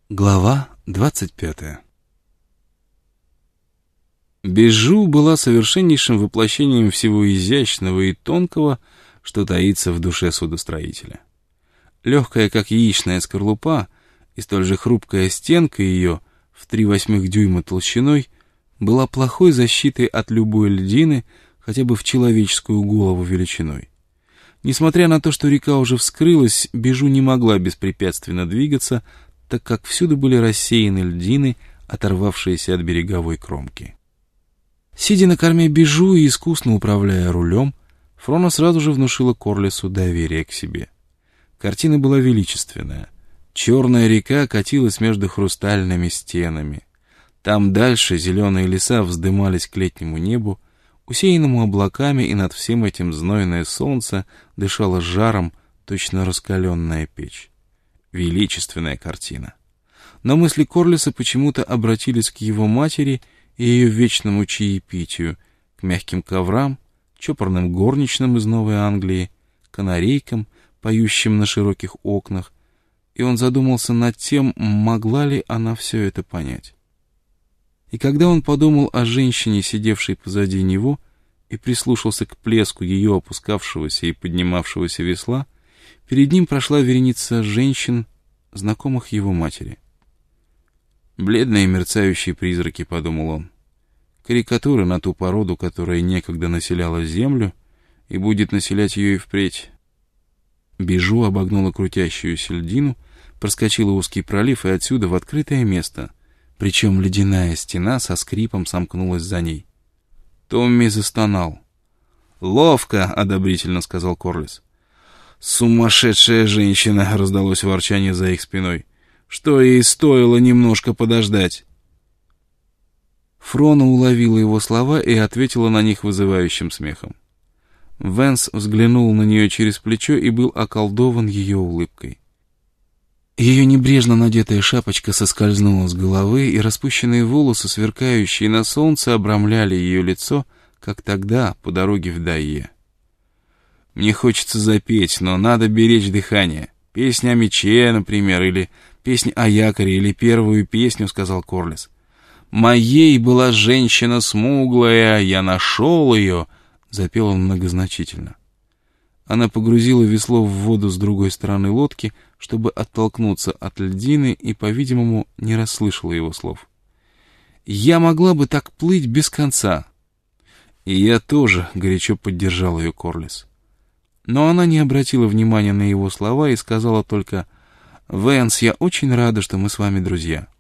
Глава 25. Бижу была совершеннейшим воплощением всего изящного и тонкого, что таится в душе судостроителя. Легкая, как яичная скорлупа, и столь же хрупкая стенка ее в 3/8 дюйма толщиной была плохой защитой от любой льдины, хотя бы в человеческую голову величиной. Несмотря на то, что река уже вскрылась, Бижу не могла беспрепятственно двигаться, так как всюду были рассеяны льдины, оторвавшиеся от береговой кромки. Сидя на корме Бижу и искусно управляя рулем, Фрона сразу же внушила Корлесу доверие к себе. Картина была величественная. Черная река катилась между хрустальными стенами. Там дальше зеленые леса вздымались к летнему небу, усеянному облаками, и над всем этим знойное солнце дышало жаром, точно раскаленная печь. Величественная картина. Но мысли Корлеса почему-то обратились к его матери и ее вечному чаепитию, к мягким коврам, чопорным горничным из Новой Англии, канарейкам, поющим на широких окнах, и он задумался над тем, могла ли она все это понять. И когда он подумал о женщине, сидевшей позади него, и прислушался к плеску ее опускавшегося и поднимавшегося весла, перед ним прошла вереница женщин, знакомых его матери. «Бледные мерцающие призраки», — подумал он, — «карикатуры на ту породу, которая некогда населяла землю и будет населять ее и впредь». Бижу обогнула крутящуюся льдину, проскочила узкий пролив и отсюда в открытое место, причем ледяная стена со скрипом сомкнулась за ней. Томми застонал. «Ловко!» — одобрительно сказал Корлес. «Сумасшедшая женщина!» — раздалось ворчание за их спиной. «Что ей стоило немножко подождать?» Фрона уловила его слова и ответила на них вызывающим смехом. Венс взглянул на нее через плечо и был околдован ее улыбкой. Ее небрежно надетая шапочка соскользнула с головы, и распущенные волосы, сверкающие на солнце, обрамляли ее лицо, как тогда по дороге в Дайе. «Мне хочется запеть, но надо беречь дыхание. Песня о мече, например, или песня о якоре, или первую песню», — сказал Корлес. «Моей была женщина смуглая, я нашел ее», — запел он многозначительно. Она погрузила весло в воду с другой стороны лодки, чтобы оттолкнуться от льдины, и, по-видимому, не расслышала его слов. «Я могла бы так плыть без конца». «И я тоже», — горячо поддержал ее Корлес. Но она не обратила внимания на его слова и сказала только: «Венс, я очень рада, что мы с вами друзья».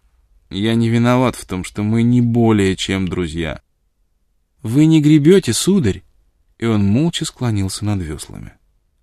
«Я не виноват в том, что мы не более чем друзья». «Вы не гребете, сударь?» И он молча склонился над веслами.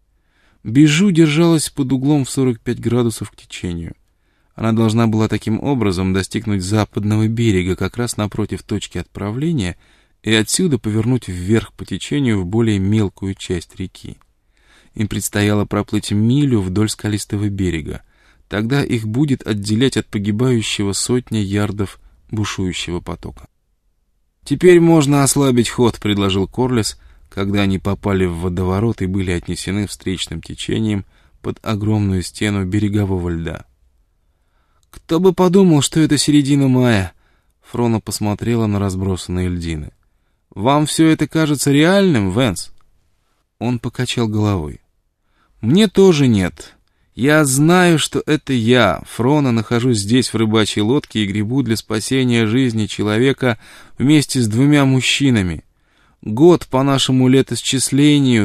Бижу держалась под углом в 45 градусов к течению. Она должна была таким образом достигнуть западного берега, как раз напротив точки отправления, и отсюда повернуть вверх по течению в более мелкую часть реки. Им предстояло проплыть милю вдоль скалистого берега. Тогда их будет отделять от погибающего сотни ярдов бушующего потока. «Теперь можно ослабить ход», — предложил Корлес, когда они попали в водоворот и были отнесены встречным течением под огромную стену берегового льда. «Кто бы подумал, что это середина мая?» Фрона посмотрела на разбросанные льдины. «Вам все это кажется реальным, Венс?» Он покачал головой. «Мне тоже нет. Я знаю, что это я, Фрона, нахожусь здесь в рыбачьей лодке и гребу для спасения жизни человека вместе с 2 мужчинами. Год по нашему летосчислению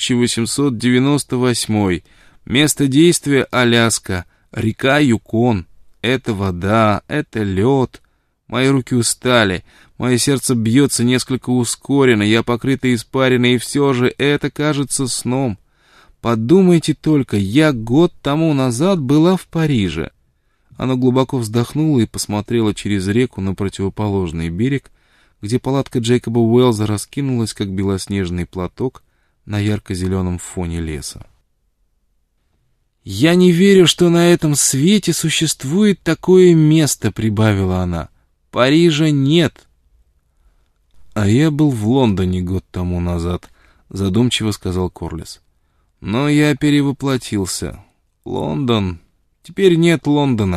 1898. Место действия Аляска, река Юкон. Это вода, это лед. Мои руки устали, мое сердце бьется несколько ускоренно, я покрыта испариной, и все же это кажется сном. Подумайте только, я год тому назад была в Париже». Она глубоко вздохнула и посмотрела через реку на противоположный берег, где палатка Джейкоба Уэллза раскинулась, как белоснежный платок, на ярко-зеленом фоне леса. «Я не верю, что на этом свете существует такое место», — прибавила она. «Парижа нет». «А я был в Лондоне год тому назад», — задумчиво сказал Корлес. «Но я перевоплотился. Лондон... Теперь нет Лондона.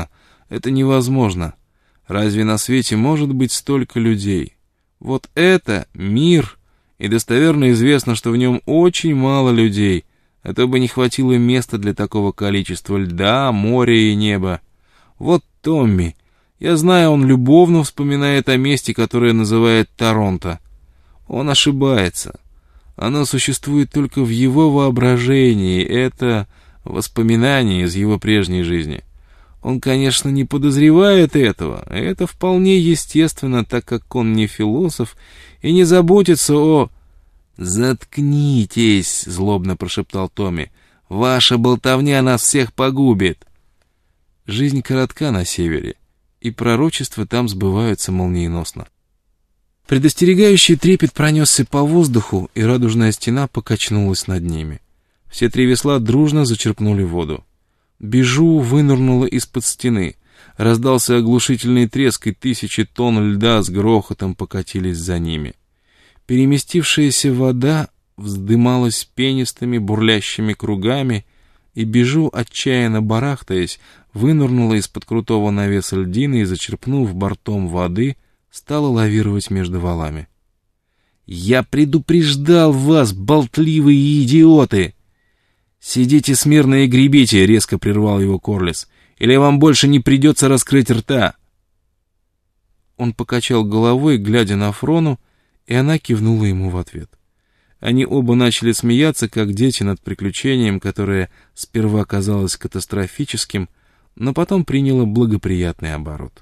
Это невозможно. Разве на свете может быть столько людей? Вот это мир, и достоверно известно, что в нем очень мало людей, а то бы не хватило места для такого количества льда, моря и неба. Вот Томми. Я знаю, он любовно вспоминает о месте, которое называет Торонто. Он ошибается. Оно существует только в его воображении. Это воспоминание из его прежней жизни. Он, конечно, не подозревает этого. Это вполне естественно, так как он не философ и не заботится о... «Заткнитесь!» — злобно прошептал Томми. «Ваша болтовня нас всех погубит!» Жизнь коротка на севере, и пророчества там сбываются молниеносно. Предостерегающий трепет пронесся по воздуху, и радужная стена покачнулась над ними. Все три весла дружно зачерпнули воду. Бежу вынырнула из-под стены. Раздался оглушительный треск, и 1000 тонн льда с грохотом покатились за ними. Переместившаяся вода вздымалась пенистыми бурлящими кругами, и Бежу, отчаянно барахтаясь, вынырнула из-под крутого навеса льдины и, зачерпнув бортом воды, стала лавировать между валами. «Я предупреждал вас, болтливые идиоты!» «Сидите смирно и гребите!» — резко прервал его Корлис. «Или вам больше не придется раскрыть рта!» Он покачал головой, глядя на Фрону, и она кивнула ему в ответ. Они оба начали смеяться, как дети, над приключением, которое сперва казалось катастрофическим, но потом приняло благоприятный оборот.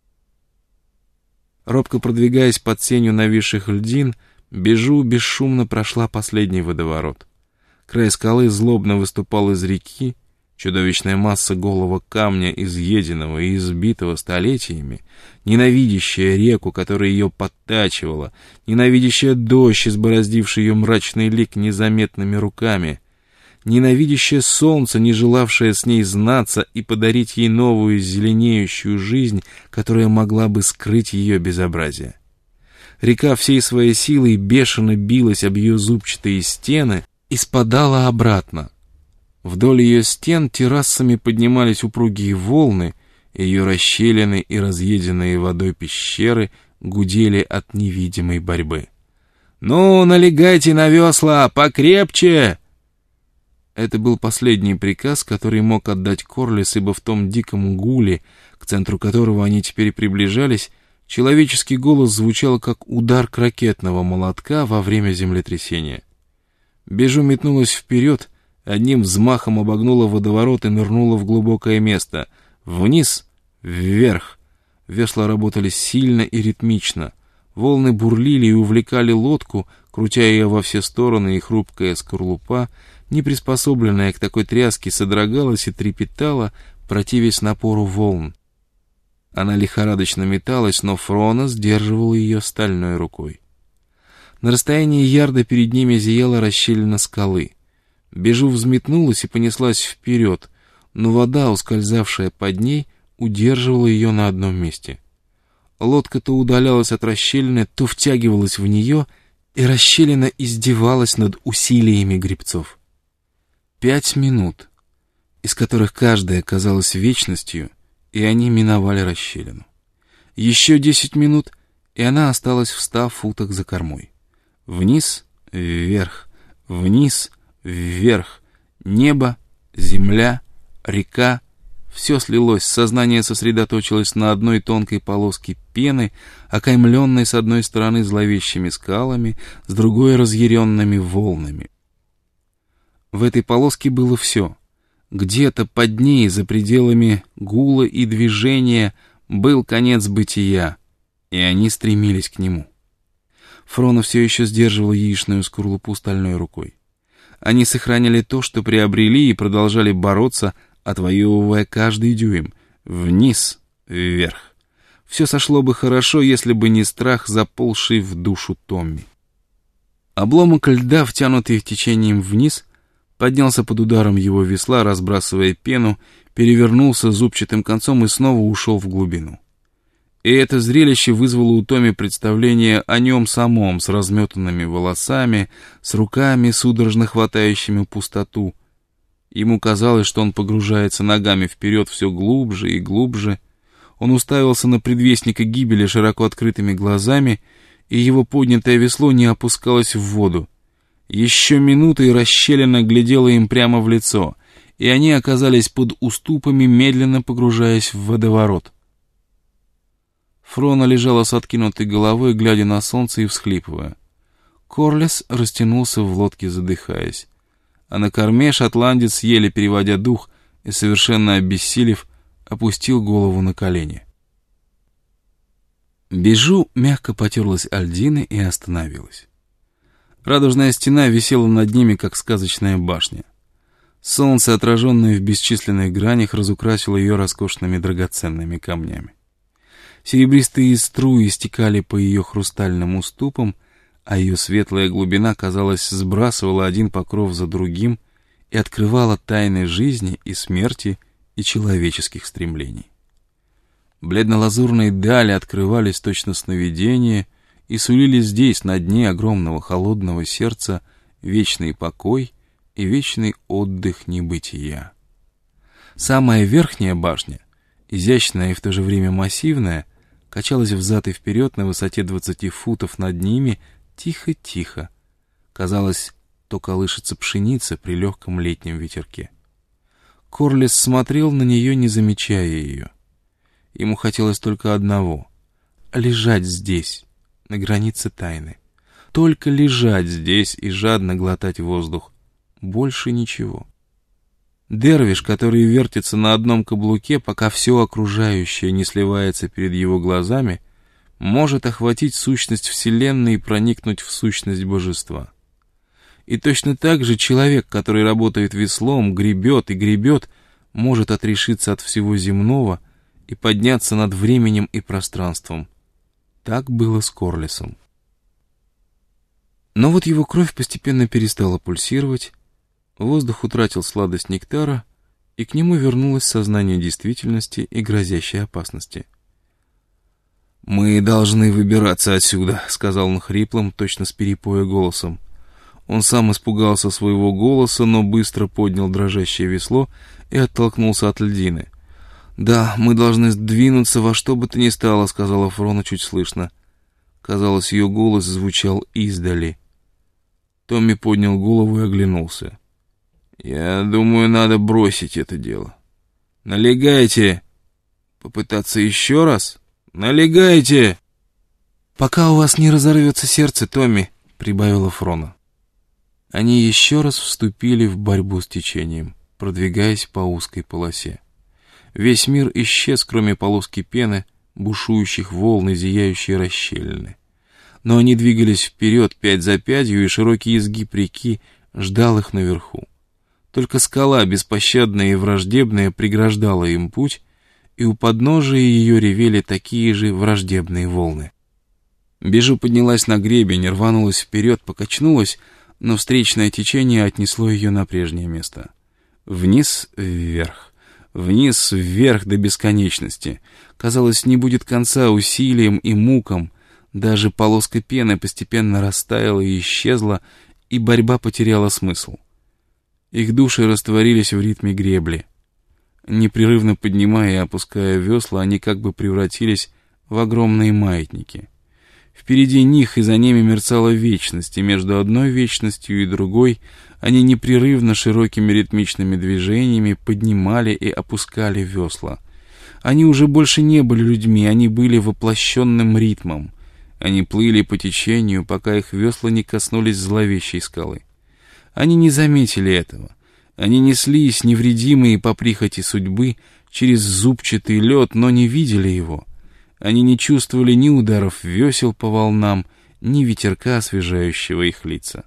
Робко продвигаясь под сенью нависших льдин, Бежу бесшумно прошла последний водоворот. Край скалы злобно выступал из реки, чудовищная масса голого камня, изъеденного и избитого столетиями, ненавидящая реку, которая ее подтачивала, ненавидящая дождь, избороздивший ее мрачный лик незаметными руками, ненавидящее солнце, не желавшее с ней знаться и подарить ей новую зеленеющую жизнь, которая могла бы скрыть ее безобразие. Река всей своей силой бешено билась об ее зубчатые стены и спадала обратно. Вдоль ее стен террасами поднимались упругие волны, ее расщелины и разъеденные водой пещеры гудели от невидимой борьбы. «Ну, налегайте на весла, покрепче!» Это был последний приказ, который мог отдать Корлис, ибо в том диком гуле, к центру которого они теперь приближались, человеческий голос звучал как удар крокетного молотка во время землетрясения. Бежу метнулась вперед, одним взмахом обогнула водоворот и нырнула в глубокое место. Вниз, вверх. Весла работали сильно и ритмично. Волны бурлили и увлекали лодку, крутя ее во все стороны, и хрупкая скорлупа, не приспособленная к такой тряске, содрогалась и трепетала, противясь напору волн. Она лихорадочно металась, но Фрона сдерживала ее стальной рукой. На расстоянии ярда перед ними зияла расщелина скалы. Бежу взметнулась и понеслась вперед, но вода, ускользавшая под ней, удерживала ее на одном месте. Лодка то удалялась от расщелины, то втягивалась в нее, и расщелина издевалась над усилиями гребцов. 5 минут, из которых каждая казалась вечностью, и они миновали расщелину. Еще 10 минут, и она осталась в 100 футах за кормой. Вниз, вверх, вниз, вверх. Небо, земля, река. Все слилось, сознание сосредоточилось на одной тонкой полоске пены, окаймленной с одной стороны зловещими скалами, с другой — разъяренными волнами. В этой полоске было все. Где-то под ней, за пределами гула и движения, был конец бытия, и они стремились к нему. Фрона все еще сдерживала яичную скорлупу стальной рукой. Они сохраняли то, что приобрели, и продолжали бороться, отвоевывая каждый дюйм. Вниз, вверх. Все сошло бы хорошо, если бы не страх, заползший в душу Томми. Обломок льда, втянутый течением вниз, поднялся под ударом его весла, разбрасывая пену, перевернулся зубчатым концом и снова ушел в глубину. И это зрелище вызвало у Томми представление о нем самом, с разметанными волосами, с руками, судорожно хватающими пустоту. Ему казалось, что он погружается ногами вперед все глубже и глубже, Он уставился на предвестника гибели широко открытыми глазами, и его поднятое весло не опускалось в воду. Еще минута, и расщелина глядела им прямо в лицо, и они оказались под уступами, медленно погружаясь в водоворот. Фрона лежала с откинутой головой, глядя на солнце и всхлипывая. Корлес растянулся в лодке, задыхаясь. А на корме шотландец, еле переводя дух и совершенно обессилев, опустил голову на колени. Бижу мягко потерлась о льдины и остановилась. Радужная стена висела над ними, как сказочная башня. Солнце, отраженное в бесчисленных гранях, разукрасило ее роскошными драгоценными камнями. Серебристые струи стекали по ее хрустальным уступам, а ее светлая глубина, казалось, сбрасывала один покров за другим и открывала тайны жизни и смерти и человеческих стремлений. Бледно-лазурные дали открывались точно сновидения и сулили здесь, на дне огромного холодного сердца, вечный покой и вечный отдых небытия. Самая верхняя башня, изящная и в то же время массивная, качалась взад и вперед на высоте 20 футов над ними, тихо-тихо. Казалось, то колышется пшеница при легком летнем ветерке. Корлес смотрел на нее, не замечая ее. Ему хотелось только одного — лежать здесь, на границе тайны. Только лежать здесь и жадно глотать воздух. Больше ничего. Дервиш, который вертится на одном каблуке, пока все окружающее не сливается перед его глазами, может охватить сущность Вселенной и проникнуть в сущность Божества. И точно так же человек, который работает веслом, гребет и гребет, может отрешиться от всего земного и подняться над временем и пространством. Так было с Корлесом. Но вот его кровь постепенно перестала пульсировать, воздух утратил сладость нектара, и к нему вернулось сознание действительности и грозящей опасности. «Мы должны выбираться отсюда», — сказал он хриплым, точно с перепоя голосом. Он сам испугался своего голоса, но быстро поднял дрожащее весло и оттолкнулся от льдины. «Да, мы должны сдвинуться во что бы то ни стало», — сказала Фрона чуть слышно. Казалось, ее голос звучал издали. Томми поднял голову и оглянулся. «Я думаю, надо бросить это дело. Налегайте! Попытаться еще раз? Налегайте!» «Пока у вас не разорвется сердце, Томми», — прибавила Фрона. Они еще раз вступили в борьбу с течением, продвигаясь по узкой полосе. Весь мир исчез, кроме полоски пены, бушующих волн и зияющей расщелины. Но они двигались вперед пять за пятью, и широкий изгиб реки ждал их наверху. Только скала, беспощадная и враждебная, преграждала им путь, и у подножия ее ревели такие же враждебные волны. Бижу поднялась на гребень, рванулась вперед, покачнулась, но встречное течение отнесло ее на прежнее место. Вниз, вверх, вниз, вверх до бесконечности. Казалось, не будет конца усилиям и мукам. Даже полоска пены постепенно растаяла и исчезла, и борьба потеряла смысл. Их души растворились в ритме гребли. Непрерывно поднимая и опуская весла, они как бы превратились в огромные маятники. Впереди них и за ними мерцала вечность, и между одной вечностью и другой они непрерывно широкими ритмичными движениями поднимали и опускали весла. Они уже больше не были людьми, они были воплощенным ритмом. Они плыли по течению, пока их весла не коснулись зловещей скалы. Они не заметили этого. Они неслись, невредимые по прихоти судьбы, через зубчатый лед, но не видели его. Они не чувствовали ни ударов весел по волнам, ни ветерка, освежающего их лица.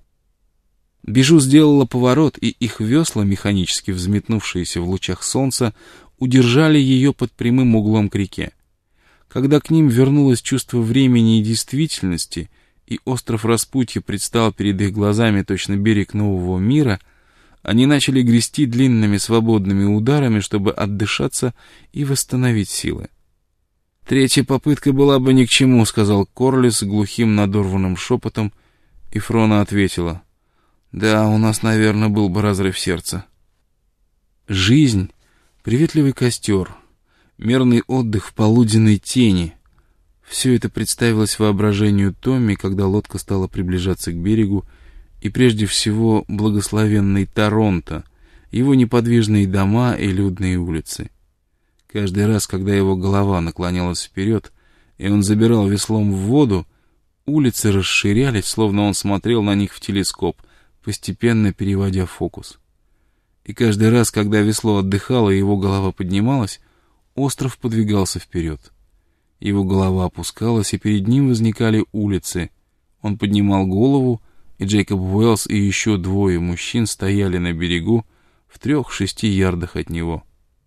Бижу сделала поворот, и их весла, механически взметнувшиеся в лучах солнца, удержали ее под прямым углом к реке. Когда к ним вернулось чувство времени и действительности, и остров Распутья предстал перед их глазами точно берег нового мира, они начали грести длинными свободными ударами, чтобы отдышаться и восстановить силы. «Третья попытка была бы ни к чему», — сказал Корлес глухим надорванным шепотом, и Фрона ответила: «Да, у нас, наверное, был бы разрыв сердца». Жизнь — приветливый костер, мерный отдых в полуденной тени. Все это представилось воображению Томми, когда лодка стала приближаться к берегу, и прежде всего благословенный Торонто, его неподвижные дома и людные улицы. Каждый раз, когда его голова наклонялась вперед, и он забирал веслом в воду, улицы расширялись, словно он смотрел на них в телескоп, постепенно переводя фокус. И каждый раз, когда весло отдыхало и его голова поднималась, остров подвигался вперед. Его голова опускалась, и перед ним возникали улицы. Он поднимал голову, и Джейкоб Уэллс и еще двое мужчин стояли на берегу в 3-6 ярдах от него.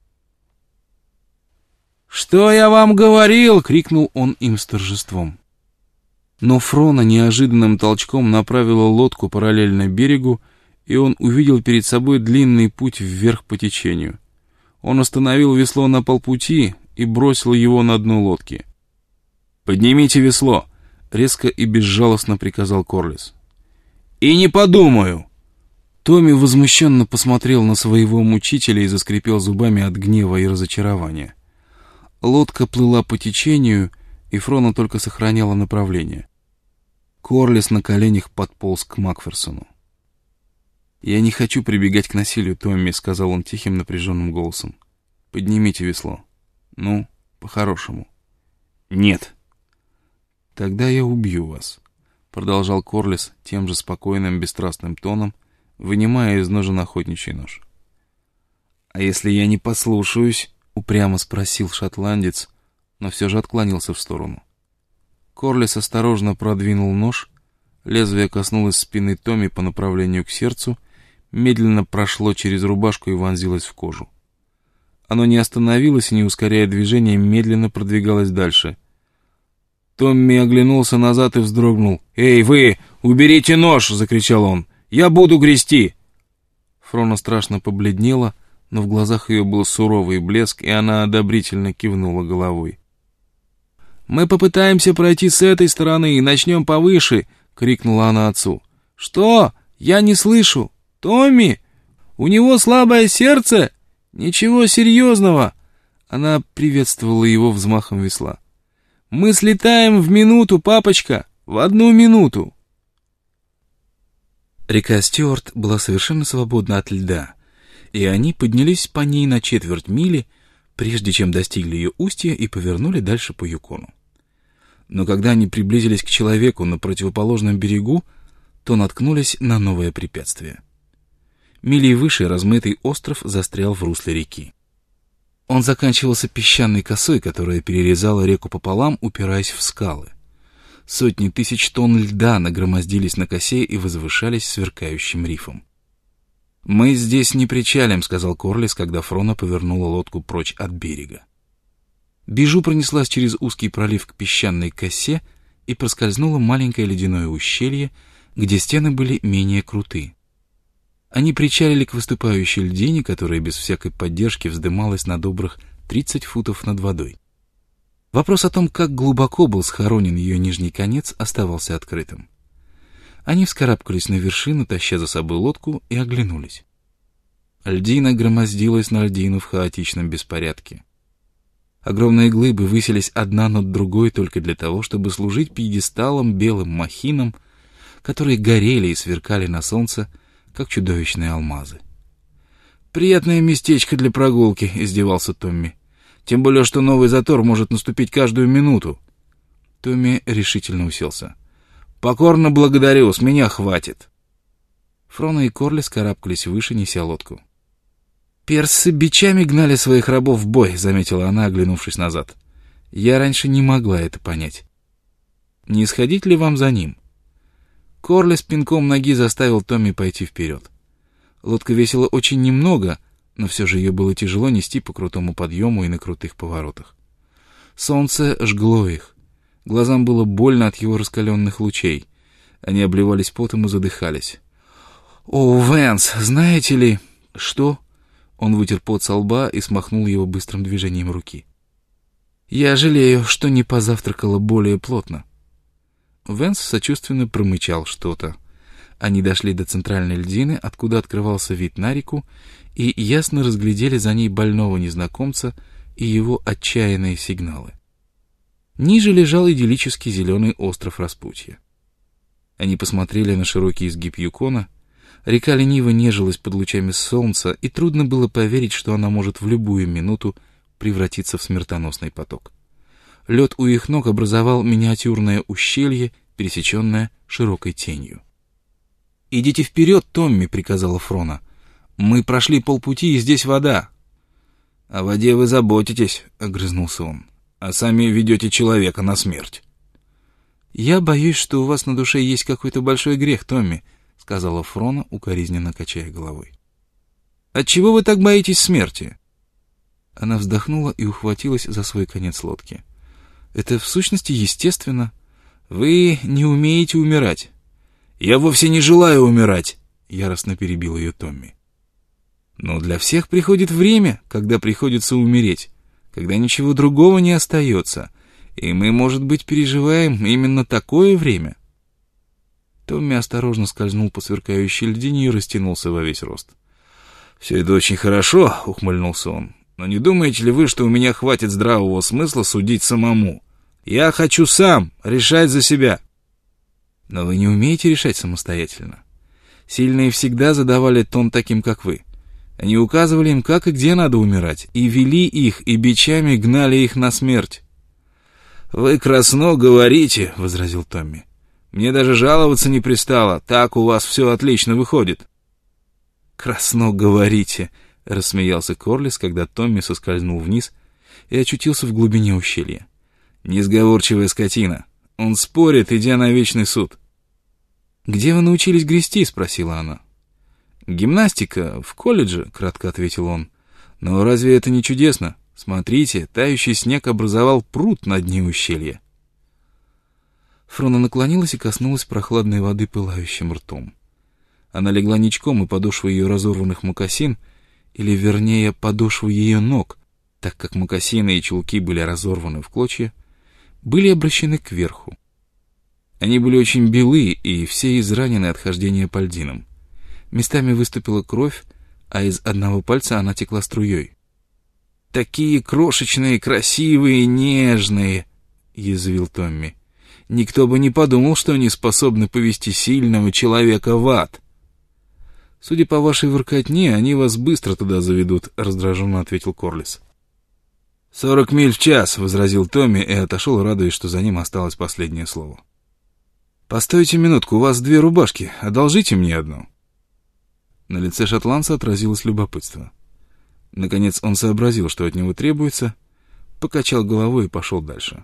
«Что я вам говорил?» — крикнул он им с торжеством. Но Фрона неожиданным толчком направила лодку параллельно берегу, и он увидел перед собой длинный путь вверх по течению. Он остановил весло на полпути и бросил его на дно лодки. «Поднимите весло!» — резко и безжалостно приказал Корлис. «И не подумаю!» Томми возмущенно посмотрел на своего мучителя и заскрипел зубами от гнева и разочарования. Лодка плыла по течению, и Фрона только сохраняла направление. Корлис на коленях подполз к Макферсону. «Я не хочу прибегать к насилию, Томми», — сказал он тихим напряженным голосом. «Поднимите весло. Ну, по-хорошему». «Нет». «Тогда я убью вас», — продолжал Корлис тем же спокойным, бесстрастным тоном, вынимая из ножен охотничий нож. «А если я не послушаюсь?» — упрямо спросил шотландец, но все же отклонился в сторону. Корлис осторожно продвинул нож, лезвие коснулось спины Томми по направлению к сердцу, медленно прошло через рубашку и вонзилось в кожу. Оно не остановилось и, не ускоряя движение, медленно продвигалось дальше. Томми оглянулся назад и вздрогнул. «Эй, вы! Уберите нож!» — закричал он. «Я буду грести!» Фрона страшно побледнела, но в глазах ее был суровый блеск, и она одобрительно кивнула головой. «Мы попытаемся пройти с этой стороны и начнем повыше!» — крикнула она отцу. «Что? Я не слышу! Томми! У него слабое сердце? Ничего серьезного!» Она приветствовала его взмахом весла. «Мы слетаем в минуту, папочка! В 1 минуту!» Река Стюарт была совершенно свободна от льда, и они поднялись по ней на 1/4 мили, прежде чем достигли ее устья и повернули дальше по Юкону. Но когда они приблизились к человеку на противоположном берегу, то наткнулись на новое препятствие. Милей выше размытый остров застрял в русле реки. Он заканчивался песчаной косой, которая перерезала реку пополам, упираясь в скалы. Сотни тысяч тонн льда нагромоздились на косе и возвышались сверкающим рифом. «Мы здесь не причалим», — сказал Корлис, когда Фрона повернула лодку прочь от берега. Бижу пронеслась через узкий пролив к песчаной косе и проскользнула маленькое ледяное ущелье, где стены были менее круты. Они причалили к выступающей льдине, которая без всякой поддержки вздымалась на добрых 30 футов над водой. Вопрос о том, как глубоко был схоронен ее нижний конец, оставался открытым. Они вскарабкались на вершину, таща за собой лодку, и оглянулись. Льдина громоздилась на льдину в хаотичном беспорядке. Огромные глыбы высились одна над другой только для того, чтобы служить пьедесталом белым махинам, которые горели и сверкали на солнце, как чудовищные алмазы. «Приятное местечко для прогулки», — издевался Томми. «Тем более, что новый затор может наступить каждую минуту». Томми решительно уселся. «Покорно благодарю, с меня хватит». Фрона и Корлис карабкались выше, неся лодку. «Персы бичами гнали своих рабов в бой», — заметила она, оглянувшись назад. «Я раньше не могла это понять. Не сходить ли вам за ним?» Корлис пинком ноги заставил Томми пойти вперед. Лодка весила очень немного, но все же ее было тяжело нести по крутому подъему и на крутых поворотах. Солнце жгло их. Глазам было больно от его раскаленных лучей. Они обливались потом и задыхались. «О, Вэнс, знаете ли...» «Что?» Он вытер пот со лба и смахнул его быстрым движением руки. «Я жалею, что не позавтракала более плотно». Вэнс сочувственно промычал что-то. Они дошли до центральной льдины, откуда открывался вид на реку, и ясно разглядели за ней больного незнакомца, и его отчаянные сигналы. Ниже лежал идиллический зеленый остров Распутья. Они посмотрели на широкий изгиб Юкона. Река лениво нежилась под лучами солнца, и трудно было поверить, что она может в любую минуту превратиться в смертоносный поток. Лед у их ног образовал миниатюрное ущелье, пересеченное широкой тенью. «Идите вперед, Томми», — приказала Фрона. «Мы прошли полпути, и здесь вода». «О воде вы заботитесь», — огрызнулся он, «а сами ведете человека на смерть». «Я боюсь, что у вас на душе есть какой-то большой грех, Томми», — сказала Фрона, укоризненно качая головой. «Отчего вы так боитесь смерти?» Она вздохнула и ухватилась за свой конец лодки. «Это в сущности естественно. Вы не умеете умирать». «Я вовсе не желаю умирать», — яростно перебил ее Томми. «Но для всех приходит время, когда приходится умереть, когда ничего другого не остается, и мы, может быть, переживаем именно такое время». Томми осторожно скользнул по сверкающей льдине и растянулся во весь рост. «Все это очень хорошо», — ухмыльнулся он, «но не думаете ли вы, что у меня хватит здравого смысла судить самому? Я хочу сам решать за себя». «Но вы не умеете решать самостоятельно. Сильные всегда задавали тон таким, как вы. Они указывали им, как и где надо умирать, и вели их, и бичами гнали их на смерть». «Вы красно говорите», — возразил Томми. «Мне даже жаловаться не пристало, так у вас все отлично выходит». «Красно говорите», — рассмеялся Корлис, когда Томми соскользнул вниз и очутился в глубине ущелья. «Несговорчивая скотина. Он спорит, идя на вечный суд». «Где вы научились грести?» — спросила она. «Гимнастика, в колледже», — кратко ответил он. «Но разве это не чудесно? Смотрите, тающий снег образовал пруд на дне ущелья». Фрона наклонилась и коснулась прохладной воды пылающим ртом. Она легла ничком, и подошвы ее разорванных мокасин, или, вернее, подошвы ее ног, так как мокасины и чулки были разорваны в клочья, были обращены кверху. Они были очень белы и все изранены от хождения по льдинам. Местами выступила кровь, а из одного пальца она текла струей. «Такие крошечные, красивые, нежные!» — язвил Томми. «Никто бы не подумал, что они способны повести сильного человека в ад». «Судя по вашей воркотне, они вас быстро туда заведут», — раздраженно ответил Корлис. 40 миль в час», — возразил Томми и отошел, радуясь, что за ним осталось последнее слово. «Постойте минутку, у вас 2 рубашки, одолжите мне одну». На лице шотландца отразилось любопытство. Наконец он сообразил, что от него требуется, покачал головой и пошел дальше.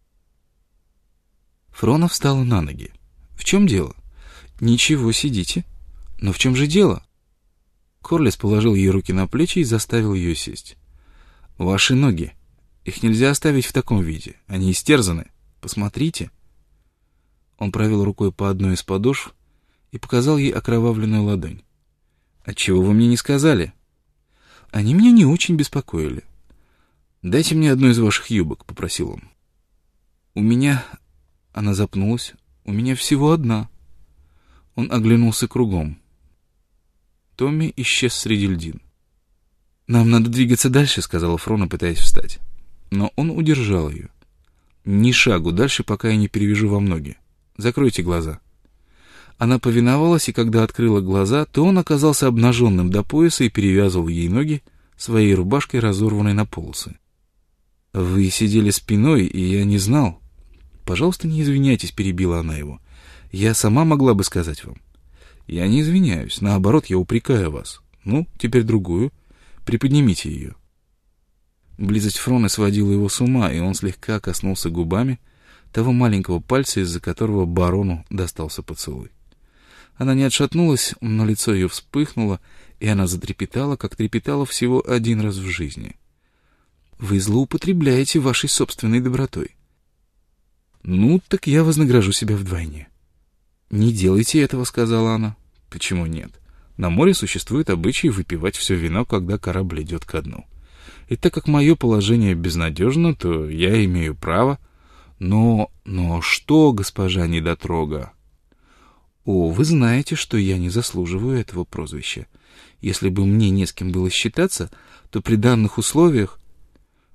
Фрона встала на ноги. «В чем дело?» «Ничего, сидите. Но в чем же дело?» Корлис положил ей руки на плечи и заставил ее сесть. «Ваши ноги. Их нельзя оставить в таком виде. Они истерзаны. Посмотрите». Он провел рукой по одной из подошв и показал ей окровавленную ладонь. «Отчего вы мне не сказали?» «Они меня не очень беспокоили». «Дайте мне одну из ваших юбок», — попросил он. «У меня...» — она запнулась. «У меня всего одна». Он оглянулся кругом. Томми исчез среди льдин. «Нам надо двигаться дальше», — сказала Фрона, пытаясь встать. Но он удержал ее. «Ни шагу дальше, пока я не перевяжу вам ноги. Закройте глаза». Она повиновалась, и когда открыла глаза, то он оказался обнаженным до пояса и перевязывал ей ноги своей рубашкой, разорванной на полосы. «Вы сидели спиной, и я не знал». «Пожалуйста, не извиняйтесь», — перебила она его. «Я сама могла бы сказать вам». «Я не извиняюсь, наоборот, я упрекаю вас. Ну, теперь другую. Приподнимите ее». Близость Фроны сводила его с ума, и он слегка коснулся губами того маленького пальца, из-за которого барону достался поцелуй. Она не отшатнулась, но лицо ее вспыхнуло, и она затрепетала, как трепетала всего один раз в жизни. «Вы злоупотребляете вашей собственной добротой». «Ну, так я вознагражу себя вдвойне». «Не делайте этого», — сказала она. «Почему нет? На море существует обычай выпивать все вино, когда корабль идет ко дну. И так как мое положение безнадежно, то я имею право...» «Но что, госпожа недотрога?» «О, вы знаете, что я не заслуживаю этого прозвища. Если бы мне не с кем было считаться, то при данных условиях...»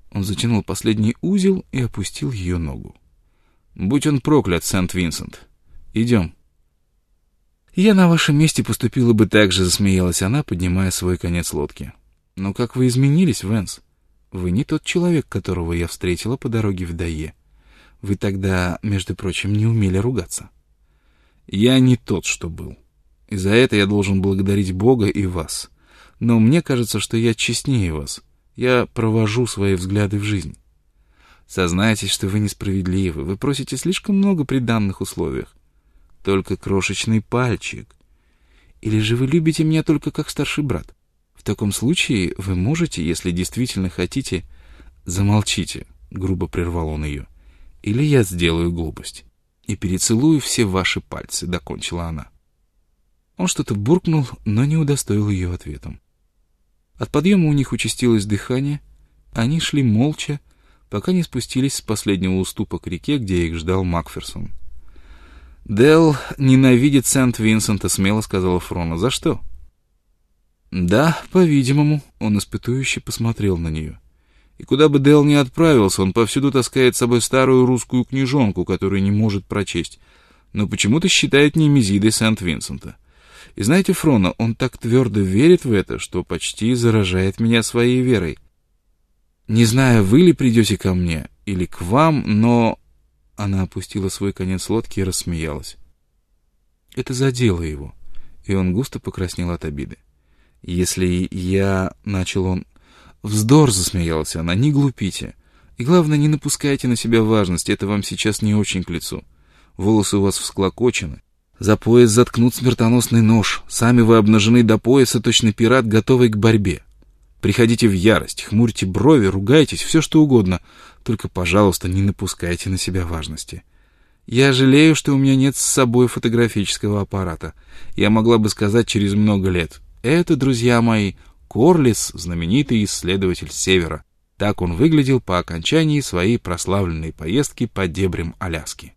Он затянул последний узел и опустил ее ногу. «Будь он проклят, Сент-Винсент. Идем». «Я на вашем месте поступила бы так же», — засмеялась она, поднимая свой конец лодки. «Но как вы изменились, Вэнс? Вы не тот человек, которого я встретила по дороге в Дайе. Вы тогда, между прочим, не умели ругаться». «Я не тот, что был. И за это я должен благодарить Бога и вас. Но мне кажется, что я честнее вас. Я провожу свои взгляды в жизнь. Сознайтесь, что вы несправедливы. Вы просите слишком много при данных условиях. Только крошечный пальчик. Или же вы любите меня только как старший брат? В таком случае вы можете, если действительно хотите... Замолчите, грубо прервал он ее. Или я сделаю глупость. И перецелую все ваши пальцы, докончила она. Он что-то буркнул, но не удостоил ее ответом. От подъема у них участилось дыхание. Они шли молча, пока не спустились с последнего уступа к реке, где их ждал Макферсон. «Делл ненавидит Сент-Винсента», — смело сказала Фрона. «За что?» «Да, по-видимому», — он испытующе посмотрел на нее. «И куда бы Делл ни отправился, он повсюду таскает с собой старую русскую книжонку, которую не может прочесть, но почему-то считает Немезидой Сент-Винсента. И знаете, Фрона, он так твердо верит в это, что почти заражает меня своей верой. Не знаю, вы ли придете ко мне или к вам, но...» Она опустила свой конец лодки и рассмеялась. Это задело его, и он густо покраснел от обиды. «Если я...» — начал он. «Вздор!» — засмеялась она. «Не глупите. И главное, не напускайте на себя важности, это вам сейчас не очень к лицу. Волосы у вас всклокочены. За пояс заткнут смертоносный нож. Сами вы обнажены до пояса, точно пират, готовый к борьбе. Приходите в ярость, хмурьте брови, ругайтесь, все что угодно. Только, пожалуйста, не напускайте на себя важности. Я жалею, что у меня нет с собой фотографического аппарата. Я могла бы сказать через много лет. Это, друзья мои, Корлис, знаменитый исследователь Севера. Так он выглядел по окончании своей прославленной поездки по дебрям Аляски».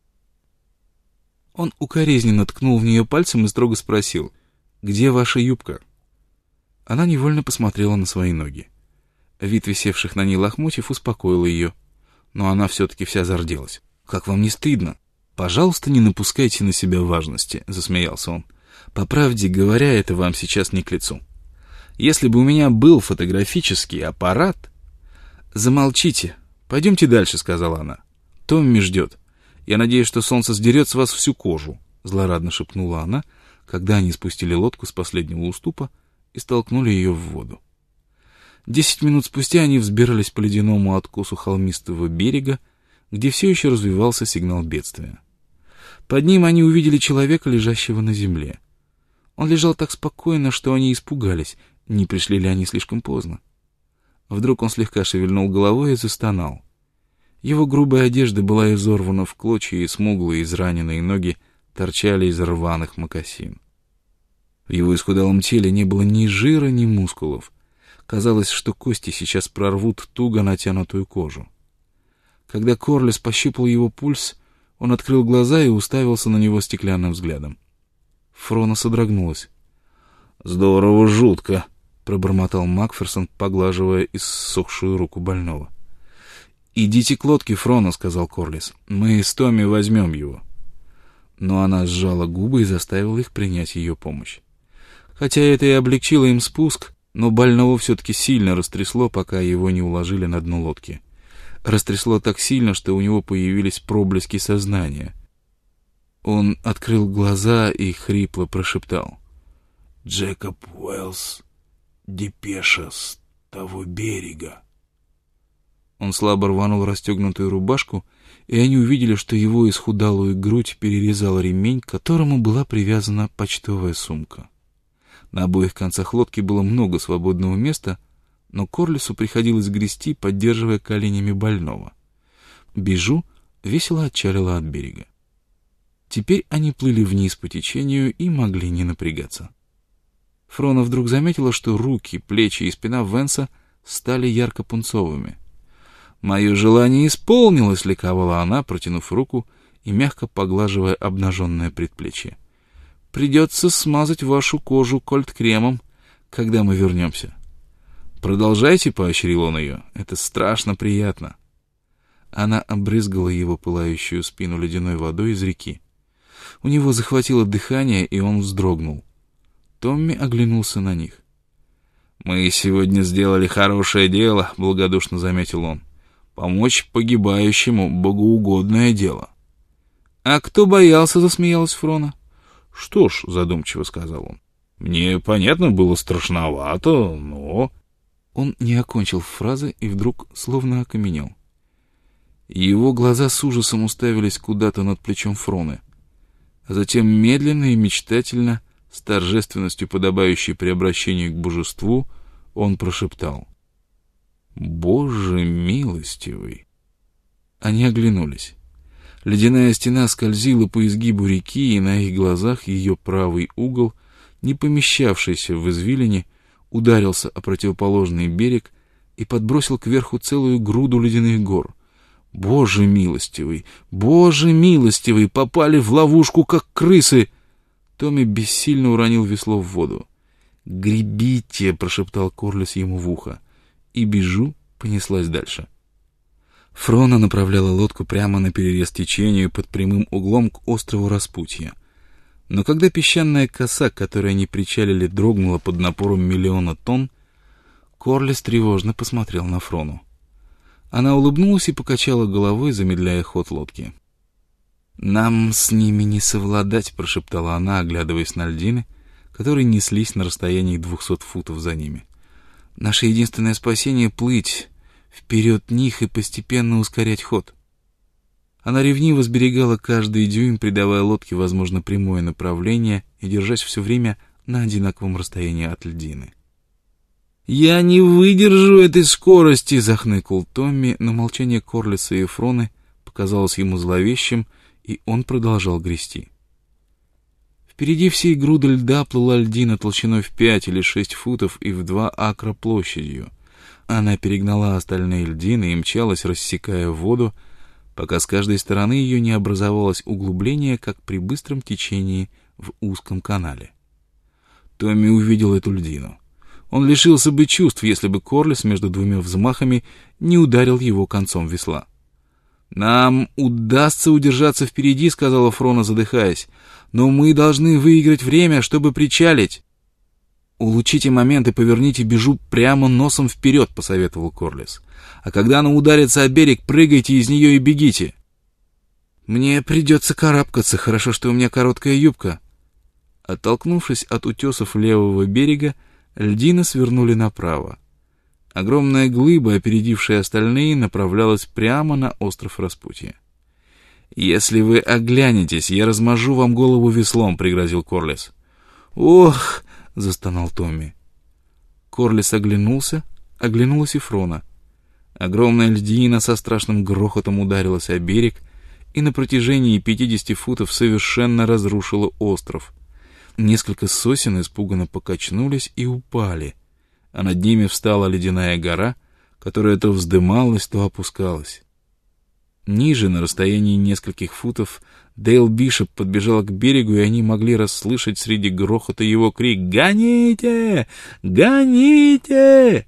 Он укоризненно ткнул в нее пальцем и строго спросил: «Где ваша юбка?» Она невольно посмотрела на свои ноги. Вид висевших на ней лохмотьев успокоил ее, но она все-таки вся зарделась. «Как вам не стыдно? Пожалуйста, не напускайте на себя важности», — засмеялся он. «По правде говоря, это вам сейчас не к лицу. Если бы у меня был фотографический аппарат...» «Замолчите. Пойдемте дальше», — сказала она. «Томми ждет. Я надеюсь, что солнце сдерет с вас всю кожу», — злорадно шепнула она, когда они спустили лодку с последнего уступа и столкнули ее в воду. 10 минут спустя они взбирались по ледяному откосу холмистого берега, где все еще развивался сигнал бедствия. Под ним они увидели человека, лежащего на земле. Он лежал так спокойно, что они испугались, не пришли ли они слишком поздно. Вдруг он слегка шевельнул головой и застонал. Его грубая одежда была изорвана в клочья, и смуглые израненные ноги торчали из рваных мокасин. В его исхудалом теле не было ни жира, ни мускулов. Казалось, что кости сейчас прорвут туго натянутую кожу. Когда Корлис пощупал его пульс, он открыл глаза и уставился на него стеклянным взглядом. Фрона содрогнулась. «Здорово, жутко», — пробормотал Макферсон, поглаживая иссохшую руку больного. «Идите к лодке, Фрона», — сказал Корлис. «Мы с Томми возьмем его». Но она сжала губы и заставила их принять ее помощь. Хотя это и облегчило им спуск, но больного все-таки сильно растрясло, пока его не уложили на дно лодки. Растрясло так сильно, что у него появились проблески сознания. Он открыл глаза и хрипло прошептал: «Джекоб Уэллс, депеша с того берега». Он слабо рванул расстегнутую рубашку, и они увидели, что его исхудалую грудь перерезал ремень, к которому была привязана почтовая сумка. На обоих концах лодки было много свободного места, но Корлису приходилось грести, поддерживая коленями больного. Бижу весело отчалила от берега. Теперь они плыли вниз по течению и могли не напрягаться. Фрона вдруг заметила, что руки, плечи и спина Венса стали ярко-пунцовыми. «Мое желание исполнилось», — ликовала она, протянув руку и мягко поглаживая обнаженное предплечье. «Придется смазать вашу кожу кольт-кремом, когда мы вернемся». «Продолжайте», — поощрил он ее, — «это страшно приятно». Она обрызгала его пылающую спину ледяной водой из реки. У него захватило дыхание, и он вздрогнул. Томми оглянулся на них. «Мы сегодня сделали хорошее дело», — благодушно заметил он. «Помочь погибающему — богоугодное дело». «А кто боялся?» — засмеялась Фрона. «Что ж», — задумчиво сказал он, — «мне, понятно, было страшновато, но...» Он не окончил фразы и вдруг словно окаменел. Его глаза с ужасом уставились куда-то над плечом Фроны, а затем медленно и мечтательно, с торжественностью, подобающей при обращении к божеству, он прошептал: «Боже милостивый!» Они оглянулись. Ледяная стена скользила по изгибу реки, и на их глазах ее правый угол, не помещавшийся в извилине, ударился о противоположный берег и подбросил кверху целую груду ледяных гор. «Боже милостивый! Боже милостивый! Попали в ловушку, как крысы!» Томми бессильно уронил весло в воду. «Гребите!» — прошептал Корлис ему в ухо. И Бижу понеслась дальше. Фрона направляла лодку прямо на перерез течению под прямым углом к острову Распутья. Но когда песчаная коса, к которой они причалили, дрогнула под напором 1 000 000 тонн, Корлис тревожно посмотрел на Фрону. Она улыбнулась и покачала головой, замедляя ход лодки. «Нам с ними не совладать», — прошептала она, оглядываясь на льдины, которые неслись на расстоянии 200 футов за ними. «Наше единственное спасение — плыть вперед них и постепенно ускорять ход». Она ревниво сберегала каждый дюйм, придавая лодке, возможно, прямое направление и держась все время на одинаковом расстоянии от льдины. «Я не выдержу этой скорости!» — захныкал Томми, но молчание Корлиса и Фроны показалось ему зловещим, и он продолжал грести. Впереди всей груды льда плыла льдина толщиной в 5 или 6 футов и в 2 акра площадью. Она перегнала остальные льдины и мчалась, рассекая воду, пока с каждой стороны ее не образовалось углубление, как при быстром течении в узком канале. Томми увидел эту льдину. Он лишился бы чувств, если бы Корлис между 2 взмахами не ударил его концом весла. «Нам удастся удержаться впереди», — сказала Фрона, задыхаясь, — «но мы должны выиграть время, чтобы причалить». «Улучшите момент и поверните Бижу прямо носом вперед», — посоветовал Корлис. «А когда она ударится о берег, прыгайте из нее и бегите». «Мне придется карабкаться, хорошо, что у меня короткая юбка». Оттолкнувшись от утесов левого берега, льдины свернули направо. Огромная глыба, опередившая остальные, направлялась прямо на остров Распутья. «Если вы оглянетесь, я размажу вам голову веслом», — пригрозил Корлис. «Ох!» — застонал Томми. Корлис оглянулся, оглянулась и Фрона. Огромная льдина со страшным грохотом ударилась о берег и на протяжении 50 футов совершенно разрушила остров. Несколько сосен испуганно покачнулись и упали, а над ними встала ледяная гора, которая то вздымалась, то опускалась. Ниже, на расстоянии нескольких футов, Дейл Бишоп подбежал к берегу, и они могли расслышать среди грохота его крик «Гоните! Гоните!».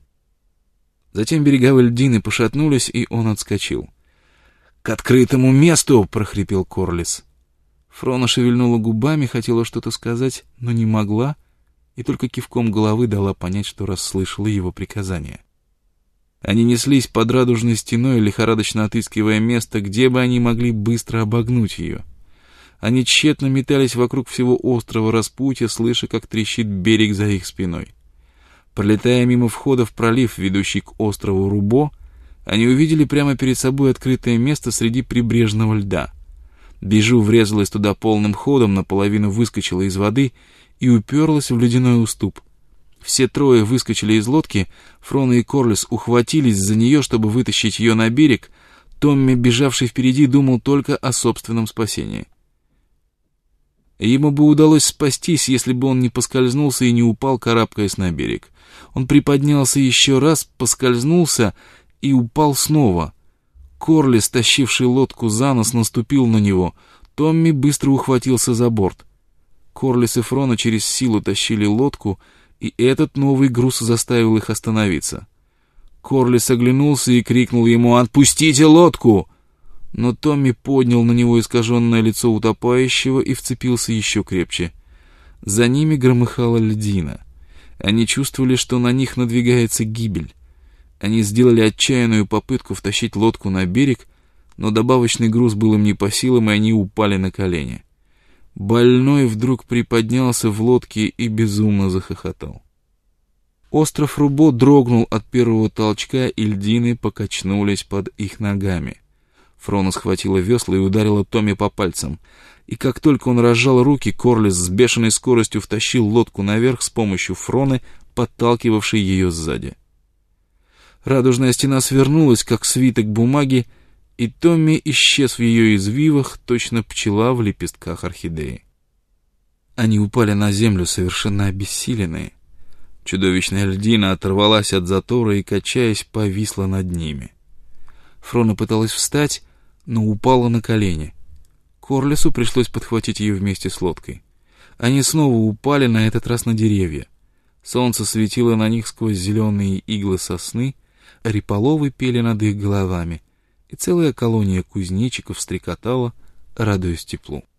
Затем береговые льдины пошатнулись, и он отскочил. «К открытому месту!» — прохрипел Корлис. Фрона шевельнула губами, хотела что-то сказать, но не могла, и только кивком головы дала понять, что расслышала его приказание. Они неслись под радужной стеной, лихорадочно отыскивая место, где бы они могли быстро обогнуть ее. Они тщетно метались вокруг всего острова Распутья, слыша, как трещит берег за их спиной. Пролетая мимо входа в пролив, ведущий к острову Рубо, они увидели прямо перед собой открытое место среди прибрежного льда. Бижу врезалась туда полным ходом, наполовину выскочила из воды и уперлась в ледяной уступ. Все трое выскочили из лодки, Фрона и Корлис ухватились за нее, чтобы вытащить ее на берег. Томми, бежавший впереди, думал только о собственном спасении. Ему бы удалось спастись, если бы он не поскользнулся и не упал, карабкаясь на берег. Он приподнялся еще раз, поскользнулся и упал снова. Корлис, тащивший лодку за нос, наступил на него. Томми быстро ухватился за борт. Корлис и Фрона через силу тащили лодку, и этот новый груз заставил их остановиться. Корлис оглянулся и крикнул ему: «Отпустите лодку!» Но Томми поднял на него искаженное лицо утопающего и вцепился еще крепче. За ними громыхала льдина. Они чувствовали, что на них надвигается гибель. Они сделали отчаянную попытку втащить лодку на берег, но добавочный груз был им не по силам, и они упали на колени. Больной вдруг приподнялся в лодке и безумно захохотал. Остров Рубо дрогнул от первого толчка, и льдины покачнулись под их ногами. Фрона схватила весла и ударила Томми по пальцам. И как только он разжал руки, Корлис с бешеной скоростью втащил лодку наверх с помощью Фроны, подталкивавшей ее сзади. Радужная стена свернулась, как свиток бумаги, и Томми исчез в ее извивах, точно пчела в лепестках орхидеи. Они упали на землю, совершенно обессиленные. Чудовищная льдина оторвалась от затора и, качаясь, повисла над ними. Фрона пыталась встать, но упала на колени. Корлису пришлось подхватить ее вместе с лодкой. Они снова упали, на этот раз на деревья. Солнце светило на них сквозь зеленые иглы сосны, репеловы пели над их головами, и целая колония кузнечиков стрекотала, радуясь теплу.